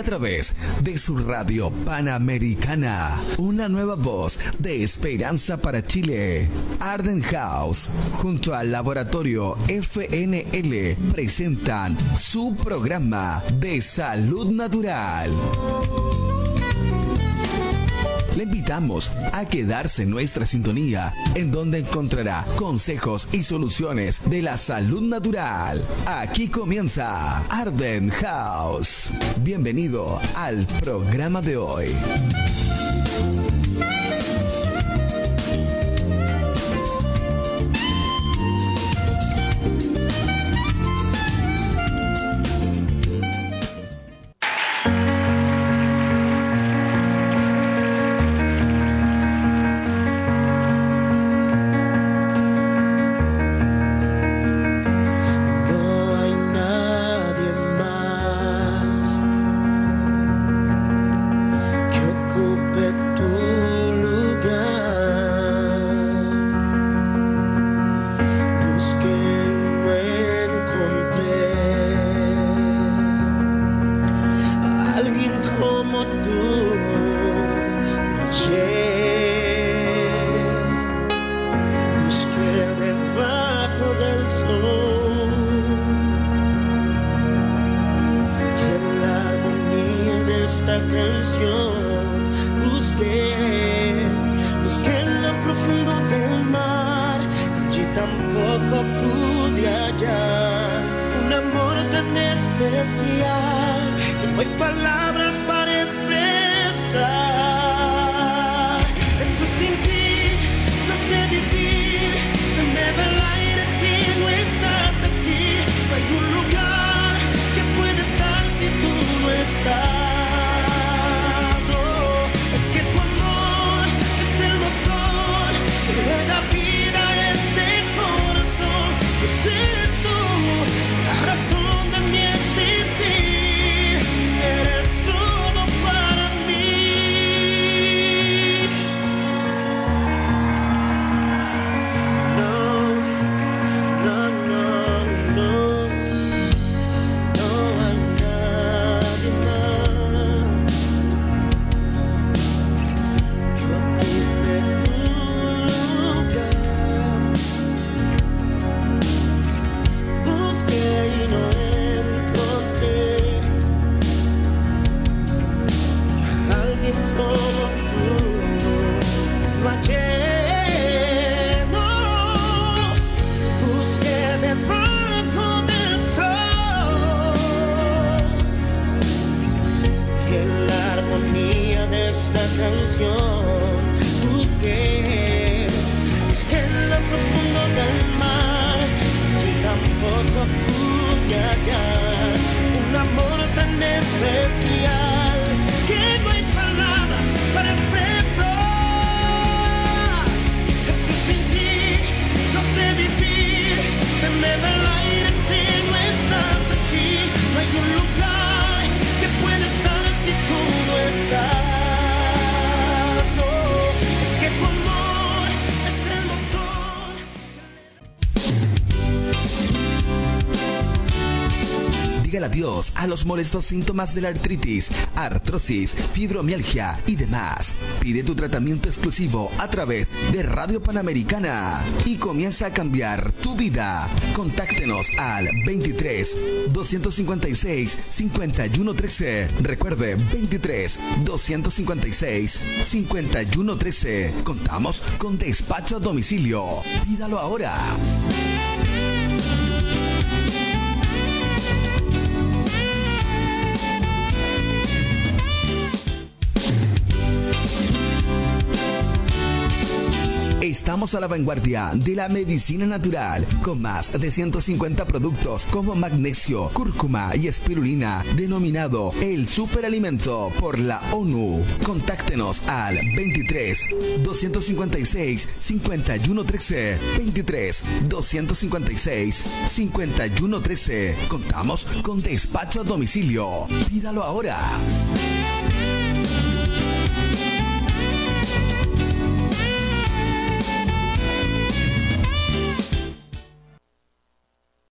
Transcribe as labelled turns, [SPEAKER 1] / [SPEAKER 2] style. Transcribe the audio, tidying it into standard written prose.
[SPEAKER 1] través de su radio Panamericana. Una nueva voz de esperanza para Chile. Arden House, junto al laboratorio FNL, presentan su programa de salud natural. Le invitamos a quedarse en nuestra sintonía, en donde encontrará consejos y soluciones de la salud natural. Aquí comienza Arden House. Bienvenido al programa de hoy. Adiós a los molestos síntomas de la artritis, artrosis, fibromialgia y demás. Pide tu tratamiento exclusivo a través de Radio Panamericana y comienza a cambiar tu vida. Contáctenos al 23 256 5113. Recuerde, 23 256 5113. Contamos con despacho a domicilio. Pídalo ahora. Estamos a la vanguardia de la medicina natural, con más de 150 productos como magnesio, cúrcuma y espirulina, denominado el superalimento por la ONU. Contáctenos al 23 256 5113, 23 256 5113. Contamos con despacho a domicilio. Pídalo ahora.